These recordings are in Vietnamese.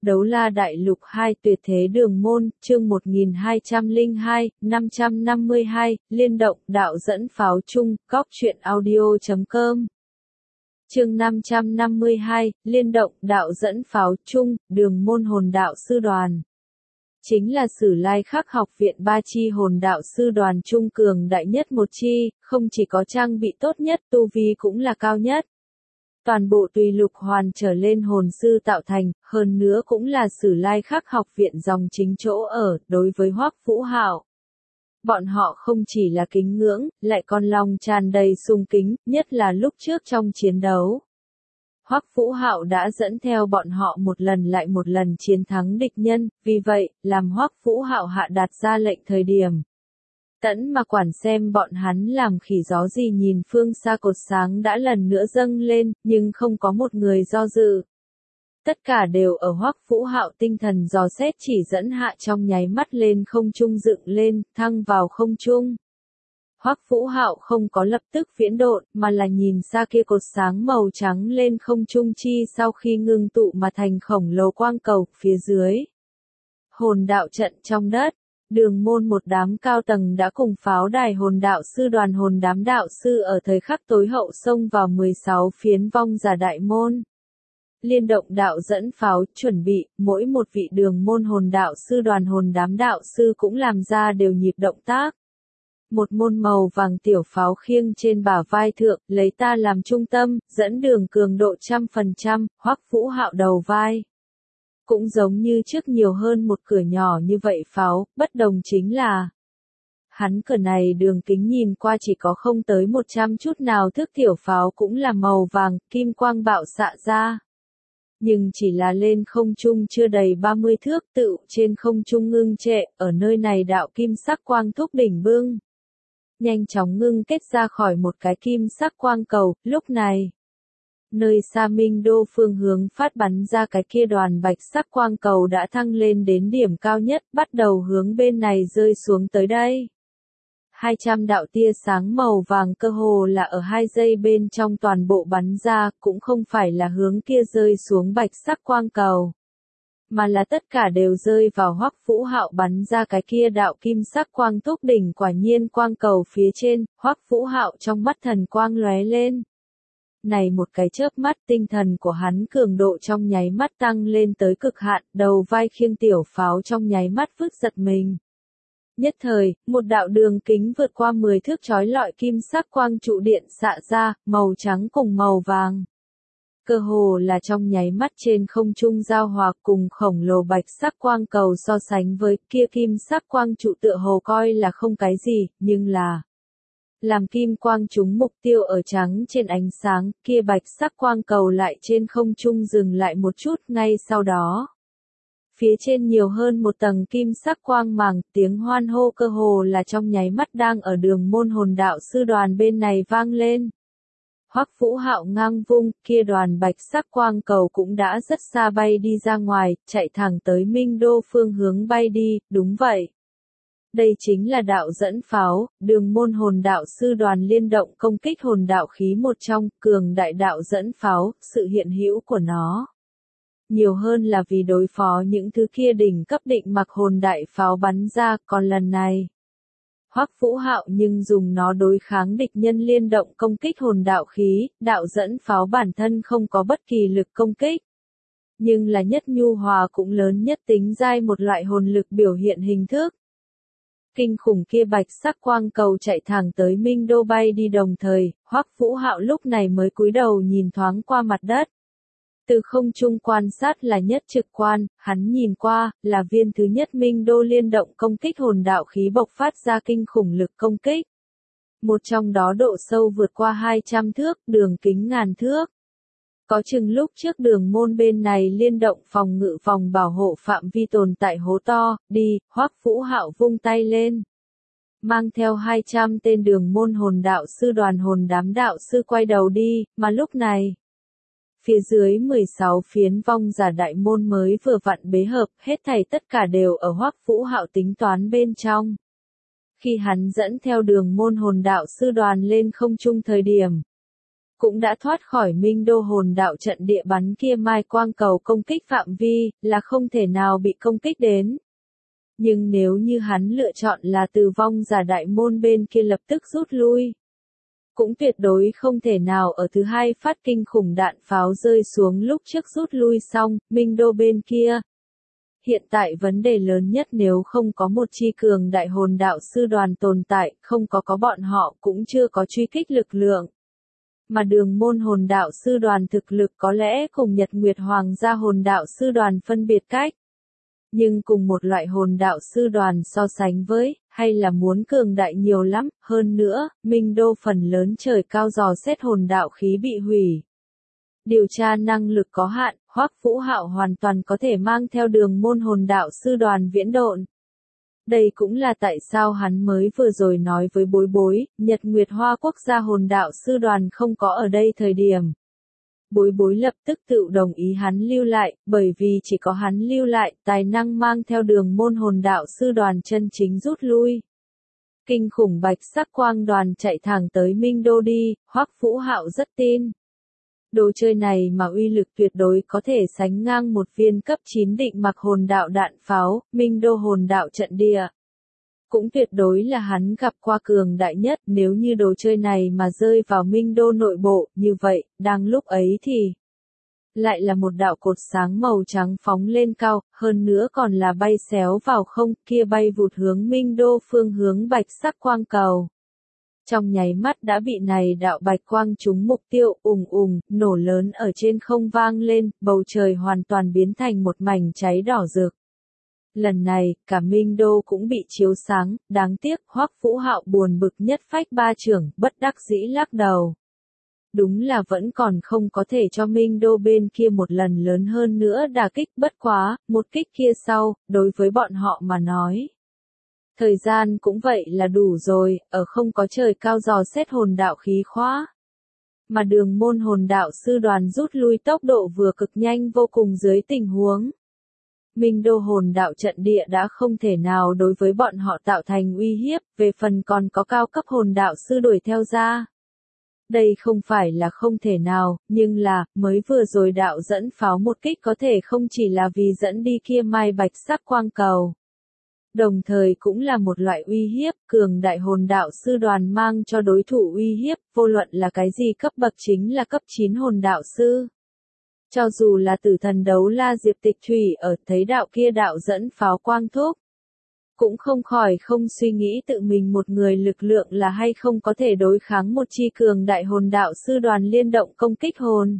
Đấu La Đại Lục 2 Tuyệt Thế Đường Môn, chương 1202, 552, Liên Động, Đạo Dẫn Pháo Chung, Góc Truyện Audio.com. Chương 552, Liên Động, Đạo Dẫn Pháo Chung, Đường Môn Hồn Đạo Sư Đoàn. Chính là Sử Lai Khắc Học viện ba chi hồn đạo sư đoàn trung cường đại nhất một chi, không chỉ có trang bị tốt nhất, tu vi cũng là cao nhất. Toàn bộ tùy lục hoàn trở lên hồn sư tạo thành, hơn nữa cũng là Sử Lai Khắc Học viện dòng chính chỗ ở, đối với Hoắc Vũ Hạo. Bọn họ không chỉ là kính ngưỡng, lại còn lòng tràn đầy sùng kính, nhất là lúc trước trong chiến đấu. Hoắc Vũ Hạo đã dẫn theo bọn họ một lần lại một lần chiến thắng địch nhân, vì vậy, làm Hoắc Vũ Hạo hạ đạt ra lệnh thời điểm. Tẫn mà quản xem bọn hắn làm khỉ gió gì, nhìn phương xa cột sáng đã lần nữa dâng lên, nhưng không có một người do dự. Tất cả đều ở Hoắc Vũ Hạo tinh thần dò xét chỉ dẫn hạ trong nháy mắt lên không trung dựng lên, thăng vào không trung. Hoắc Vũ Hạo không có lập tức viễn độn, mà là nhìn xa kia cột sáng màu trắng lên không trung chi sau khi ngưng tụ mà thành khổng lồ quang cầu, phía dưới. Hồn đạo trận trong đất. Đường môn một đám cao tầng đã cùng pháo đài hồn đạo sư đoàn hồn đám đạo sư ở thời khắc tối hậu xông vào 16 phiến vong giả đại môn. Liên động đạo dẫn pháo, chuẩn bị, mỗi một vị đường môn hồn đạo sư đoàn hồn đám đạo sư cũng làm ra đều nhịp động tác. Một môn màu vàng tiểu pháo khiêng trên bả vai thượng, lấy ta làm trung tâm, dẫn đường cường độ 100%, Hoắc Vũ Hạo đầu vai. Cũng giống như trước nhiều hơn một cửa nhỏ như vậy pháo, bất đồng chính là hắn cửa này đường kính nhìn qua chỉ có không tới 100 chút nào, thước tiểu pháo cũng là màu vàng, kim quang bạo xạ ra. Nhưng chỉ là lên không trung chưa đầy 30 thước, tự trên không trung ngưng trệ, ở nơi này đạo kim sắc quang thúc đỉnh bưng. Nhanh chóng ngưng kết ra khỏi một cái kim sắc quang cầu, lúc này. Nơi xa Minh Đô phương hướng phát bắn ra cái kia đoàn bạch sắc quang cầu đã thăng lên đến điểm cao nhất, bắt đầu hướng bên này rơi xuống tới đây. 200 đạo tia sáng màu vàng cơ hồ là ở 2 giây bên trong toàn bộ bắn ra, cũng không phải là hướng kia rơi xuống bạch sắc quang cầu, mà là tất cả đều rơi vào Hoắc Vũ Hạo bắn ra cái kia đạo kim sắc quang thúc đỉnh. Quả nhiên quang cầu phía trên, Hoắc Vũ Hạo trong mắt thần quang lóe lên. Này một cái chớp mắt, tinh thần của hắn cường độ trong nháy mắt tăng lên tới cực hạn, đầu vai khiêng tiểu pháo trong nháy mắt vứt giật mình. Nhất thời, một đạo đường kính vượt qua 10 thước chói lọi kim sắc quang trụ điện xạ ra, màu trắng cùng màu vàng. Cơ hồ là trong nháy mắt trên không trung giao hòa, cùng khổng lồ bạch sắc quang cầu so sánh với kia kim sắc quang trụ tựa hồ coi là không cái gì, nhưng là làm kim quang trúng mục tiêu ở trắng trên ánh sáng, kia bạch sắc quang cầu lại trên không trung dừng lại một chút, ngay sau đó. Phía trên nhiều hơn một tầng kim sắc quang màng, tiếng hoan hô cơ hồ là trong nháy mắt đang ở đường môn hồn đạo sư đoàn bên này vang lên. Hoắc Vũ Hạo ngang vung, kia đoàn bạch sắc quang cầu cũng đã rất xa bay đi ra ngoài, chạy thẳng tới Minh Đô phương hướng bay đi, đúng vậy. Đây chính là đạo dẫn pháo, đường môn hồn đạo sư đoàn liên động công kích hồn đạo khí một trong, cường đại đạo dẫn pháo, sự hiện hữu của nó. Nhiều hơn là vì đối phó những thứ kia đỉnh cấp định mặc hồn đại pháo bắn ra, còn lần này. Hoắc Vũ Hạo nhưng dùng nó đối kháng địch nhân liên động công kích hồn đạo khí, đạo dẫn pháo bản thân không có bất kỳ lực công kích. Nhưng là nhất nhu hòa cũng lớn nhất tính giai một loại hồn lực biểu hiện hình thức. Kinh khủng kia bạch sắc quang cầu chạy thẳng tới Minh Đô bay đi, đồng thời, Hoắc Vũ Hạo lúc này mới cúi đầu nhìn thoáng qua mặt đất. Từ không trung quan sát là nhất trực quan, hắn nhìn qua, là viên thứ nhất Minh Đô liên động công kích hồn đạo khí bộc phát ra kinh khủng lực công kích. Một trong đó độ sâu vượt qua 200 thước, đường kính ngàn thước. Có chừng lúc trước đường môn bên này liên động phòng ngự phòng bảo hộ phạm vi tồn tại hố to, đi, Hoắc Vũ Hạo vung tay lên. Mang theo 200 tên đường môn hồn đạo sư đoàn hồn đám đạo sư quay đầu đi, mà lúc này. Phía dưới 16 phiến vong giả đại môn mới vừa vặn bế hợp, hết thảy tất cả đều ở Hoắc Vũ Hạo tính toán bên trong. Khi hắn dẫn theo đường môn hồn đạo sư đoàn lên không trung thời điểm. cũng đã thoát khỏi Minh Đô hồn đạo trận địa bắn kia mai quang cầu công kích phạm vi, là không thể nào bị công kích đến. Nhưng nếu như hắn lựa chọn là từ vong giả đại môn bên kia lập tức rút lui, cũng tuyệt đối không thể nào ở thứ hai phát kinh khủng đạn pháo rơi xuống lúc trước rút lui xong, Minh Đô bên kia. Hiện tại vấn đề lớn nhất nếu không có một chi cường đại hồn đạo sư đoàn tồn tại, không có bọn họ cũng chưa có truy kích lực lượng. Mà đường môn hồn đạo sư đoàn thực lực có lẽ cùng Nhật Nguyệt Hoàng gia hồn đạo sư đoàn phân biệt cách. Nhưng cùng một loại hồn đạo sư đoàn so sánh với, hay là muốn cường đại nhiều lắm, hơn nữa, Minh Đô phần lớn trời cao dò xét hồn đạo khí bị hủy. Điều tra năng lực có hạn, Hoắc Vũ Hạo hoàn toàn có thể mang theo đường môn hồn đạo sư đoàn viễn độn. Đây cũng là tại sao hắn mới vừa rồi nói với Bối Bối, Nhật Nguyệt Hoa quốc gia hồn đạo sư đoàn không có ở đây thời điểm. Bối Bối lập tức tự đồng ý hắn lưu lại, bởi vì chỉ có hắn lưu lại, tài năng mang theo đường môn hồn đạo sư đoàn chân chính rút lui. Kinh khủng bạch sắc quang đoàn chạy thẳng tới Minh Đô đi, Hoắc Vũ Hạo rất tin. Đồ chơi này mà uy lực tuyệt đối có thể sánh ngang một viên cấp 9 định mặc hồn đạo đạn pháo, Minh Đô hồn đạo trận địa. Cũng tuyệt đối là hắn gặp qua cường đại nhất, nếu như đồ chơi này mà rơi vào Minh Đô nội bộ, như vậy, đang lúc ấy thì lại là một đạo cột sáng màu trắng phóng lên cao, hơn nữa còn là bay xéo vào không, kia bay vụt hướng Minh Đô phương hướng bạch sắc quang cầu. Trong nháy mắt đã bị này đạo bạch quang trúng mục tiêu, nổ lớn ở trên không vang lên, bầu trời hoàn toàn biến thành một mảnh cháy đỏ rực. Lần này, cả Minh Đô cũng bị chiếu sáng, đáng tiếc, Hoắc Vũ Hạo buồn bực nhất phách ba trưởng, bất đắc dĩ lắc đầu. Đúng là vẫn còn không có thể cho Minh Đô bên kia một lần lớn hơn nữa đả kích, bất quá, một kích kia sau, đối với bọn họ mà nói. Thời gian cũng vậy là đủ rồi, ở không có trời cao dò xét hồn đạo khí khóa. Mà đường môn hồn đạo sư đoàn rút lui tốc độ vừa cực nhanh vô cùng dưới tình huống. Minh Đô hồn đạo trận địa đã không thể nào đối với bọn họ tạo thành uy hiếp, về phần còn có cao cấp hồn đạo sư đuổi theo ra. Đây không phải là không thể nào, nhưng là, mới vừa rồi đạo dẫn pháo một kích có thể không chỉ là vì dẫn đi kia mai bạch sắc quang cầu. Đồng thời cũng là một loại uy hiếp, cường đại hồn đạo sư đoàn mang cho đối thủ uy hiếp, vô luận là cái gì cấp bậc chính là cấp 9 hồn đạo sư. Cho dù là tử thần đấu la Diệp Tịch Thủy ở thấy đạo kia đạo dẫn pháo quang thúc, cũng không khỏi không suy nghĩ tự mình một người lực lượng là hay không có thể đối kháng một chi cường đại hồn đạo sư đoàn liên động công kích hồn.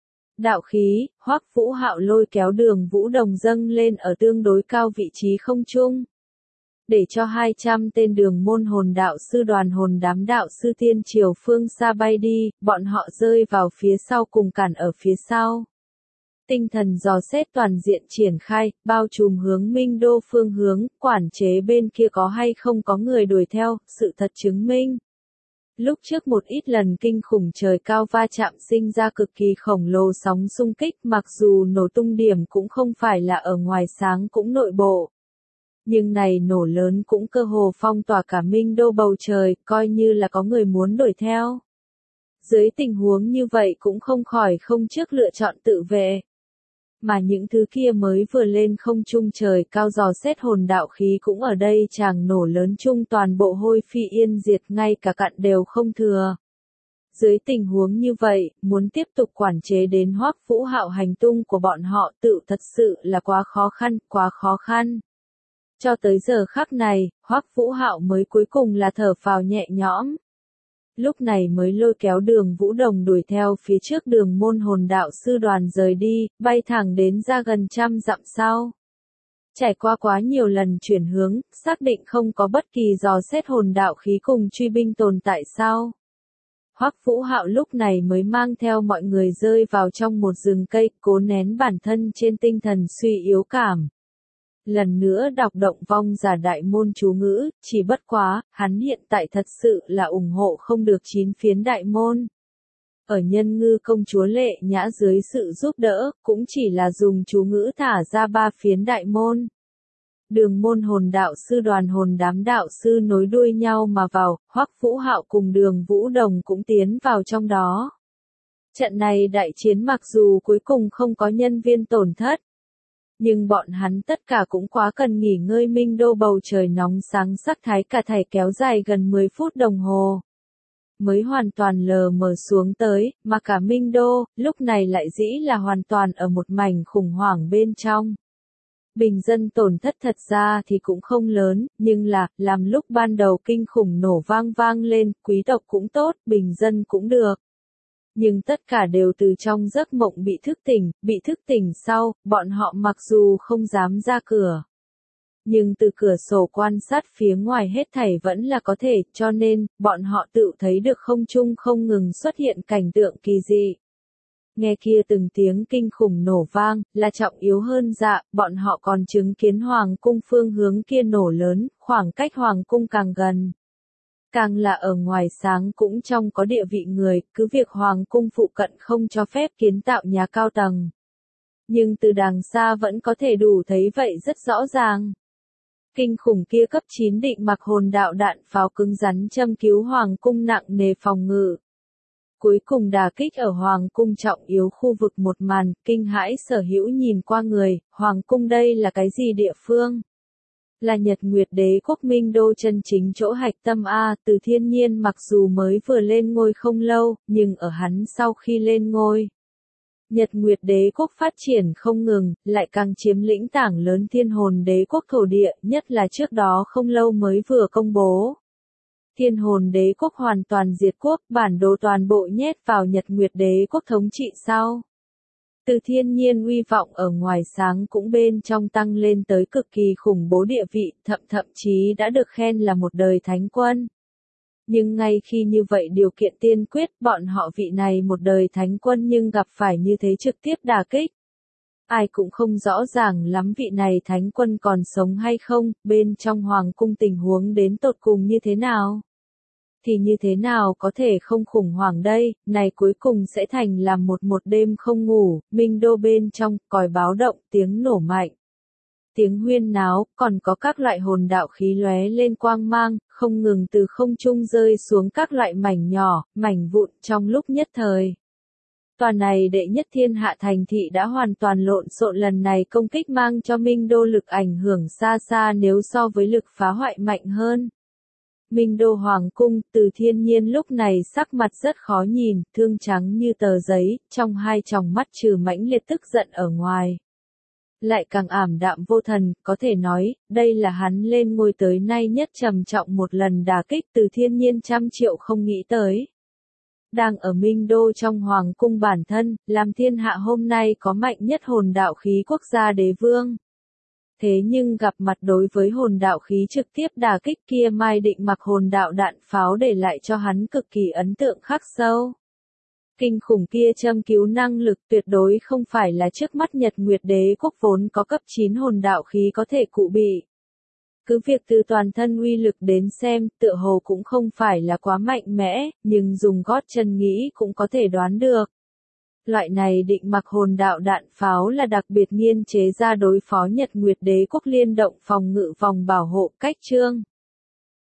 Đạo khí, Hoắc Vũ Hạo lôi kéo Đường Vũ Đồng dâng lên ở tương đối cao vị trí không trung. Để cho 200 tên đường môn hồn đạo sư đoàn hồn đám đạo sư tiên triều phương xa bay đi, bọn họ rơi vào phía sau cùng cản ở phía sau. Tinh thần dò xét toàn diện triển khai, bao trùm hướng Minh Đô phương hướng, quản chế bên kia có hay không có người đuổi theo, sự thật chứng minh. Lúc trước một ít lần kinh khủng trời cao va chạm sinh ra cực kỳ khổng lồ sóng xung kích, mặc dù nổ tung điểm cũng không phải là ở ngoài sáng cũng nội bộ. Nhưng này nổ lớn cũng cơ hồ phong tỏa cả Minh Đô bầu trời, coi như là có người muốn đuổi theo. Dưới tình huống như vậy cũng không khỏi không trước lựa chọn tự vệ. Mà những thứ kia mới vừa lên không trung trời cao dò xét hồn đạo khí cũng ở đây chàng nổ lớn chung toàn bộ hôi phi yên diệt, ngay cả cặn đều không thừa. Dưới tình huống như vậy, muốn tiếp tục quản chế đến Hoắc Vũ Hạo hành tung của bọn họ tự thật sự là quá khó khăn. Cho tới giờ khắc này, Hoắc Vũ Hạo mới cuối cùng là thở phào nhẹ nhõm. Lúc này mới lôi kéo Đường Vũ Đồng đuổi theo phía trước đường môn hồn đạo sư đoàn rời đi, bay thẳng đến ra gần 100 dặm sau. Trải qua quá nhiều lần chuyển hướng, xác định không có bất kỳ dò xét hồn đạo khí cùng truy binh tồn tại sau. Hoắc Vũ Hạo lúc này mới mang theo mọi người rơi vào trong một rừng cây, cố nén bản thân trên tinh thần suy yếu cảm. Lần nữa đọc động vong giả đại môn chú ngữ, chỉ bất quá, hắn hiện tại thật sự là ủng hộ không được 9 phiến đại môn. Ở Nhân Ngư công chúa Lệ Nhã dưới sự giúp đỡ, cũng chỉ là dùng chú ngữ thả ra 3 phiến đại môn. Đường môn hồn đạo sư đoàn hồn đám đạo sư nối đuôi nhau mà vào, Hoắc Vũ Hạo cùng Đường Vũ Đồng cũng tiến vào trong đó. Trận này đại chiến mặc dù cuối cùng không có nhân viên tổn thất, nhưng bọn hắn tất cả cũng quá cần nghỉ ngơi. Minh Đô bầu trời nóng sáng sắc thái cả thảy kéo dài gần 10 phút đồng hồ. Mới hoàn toàn lờ mờ xuống tới, mà cả Minh Đô, lúc này lại dĩ là hoàn toàn ở một mảnh khủng hoảng bên trong. Bình dân tổn thất thật ra thì cũng không lớn, nhưng làm lúc ban đầu kinh khủng nổ vang lên, quý tộc cũng tốt, bình dân cũng được. Nhưng tất cả đều từ trong giấc mộng bị thức tỉnh sau, bọn họ mặc dù không dám ra cửa. Nhưng từ cửa sổ quan sát phía ngoài hết thảy vẫn là có thể, cho nên, bọn họ tự thấy được không trung không ngừng xuất hiện cảnh tượng kỳ dị. Nghe kia từng tiếng kinh khủng nổ vang, là trọng yếu hơn bọn họ còn chứng kiến hoàng cung phương hướng kia nổ lớn, khoảng cách hoàng cung càng gần. Càng là ở ngoài sáng cũng trong có địa vị người, cứ việc hoàng cung phụ cận không cho phép kiến tạo nhà cao tầng. Nhưng từ đằng xa vẫn có thể đủ thấy vậy rất rõ ràng. Kinh khủng kia cấp 9 định mặc hồn đạo đạn pháo cứng rắn châm cứu hoàng cung nặng nề phòng ngự. Cuối cùng đả kích ở hoàng cung trọng yếu khu vực một màn, kinh hãi sở hữu nhìn qua người, hoàng cung đây là cái gì địa phương? Là Nhật Nguyệt Đế quốc Minh Đô chân chính chỗ hạch tâm A. Từ Thiên Nhiên mặc dù mới vừa lên ngôi không lâu, nhưng ở hắn sau khi lên ngôi, Nhật Nguyệt Đế quốc phát triển không ngừng, lại càng chiếm lĩnh tảng lớn Thiên Hồn Đế quốc thổ địa, nhất là trước đó không lâu mới vừa công bố. Thiên Hồn Đế quốc hoàn toàn diệt quốc, bản đồ toàn bộ nhét vào Nhật Nguyệt Đế quốc thống trị sau. Từ Thiên Nhiên uy vọng ở ngoài sáng cũng bên trong tăng lên tới cực kỳ khủng bố địa vị, thậm chí đã được khen là một đời thánh quân. Nhưng ngay khi như vậy điều kiện tiên quyết, bọn họ vị này một đời thánh quân nhưng gặp phải như thế trực tiếp đả kích. Ai cũng không rõ ràng lắm vị này thánh quân còn sống hay không, bên trong hoàng cung tình huống đến tột cùng như thế nào. Thì như thế nào có thể không khủng hoảng đây, này cuối cùng sẽ thành làm một đêm không ngủ, Minh Đô bên trong, còi báo động, tiếng nổ mạnh. Tiếng huyên náo, còn có các loại hồn đạo khí lóe lên quang mang, không ngừng từ không trung rơi xuống các loại mảnh nhỏ, mảnh vụn trong lúc nhất thời. Tòa này đệ nhất thiên hạ thành thị đã hoàn toàn lộn xộn, lần này công kích mang cho Minh Đô lực ảnh hưởng xa xa nếu so với lực phá hoại mạnh hơn. Minh Đô Hoàng cung, Từ Thiên Nhiên lúc này sắc mặt rất khó nhìn, thương trắng như tờ giấy, trong hai tròng mắt trừ mãnh liệt tức giận ở ngoài. Lại càng ảm đạm vô thần, có thể nói, đây là hắn lên ngôi tới nay nhất trầm trọng một lần đả kích. Từ Thiên Nhiên trăm triệu không nghĩ tới. Đang ở Minh Đô trong Hoàng cung bản thân, làm thiên hạ hôm nay có mạnh nhất hồn đạo khí quốc gia đế vương. Thế nhưng gặp mặt đối với hồn đạo khí trực tiếp đả kích kia, Mai Định mặc hồn đạo đạn pháo để lại cho hắn cực kỳ ấn tượng khắc sâu. Kinh khủng kia châm cứu năng lực tuyệt đối không phải là trước mắt Nhật Nguyệt Đế quốc vốn có cấp 9 hồn đạo khí có thể cụ bị. Cứ việc từ toàn thân uy lực đến xem, tựa hồ cũng không phải là quá mạnh mẽ, nhưng dùng gót chân nghĩ cũng có thể đoán được. Loại này định mặc hồn đạo đạn pháo là đặc biệt nghiên chế ra đối phó Nhật Nguyệt Đế quốc liên động phòng ngự vòng bảo hộ cách trương.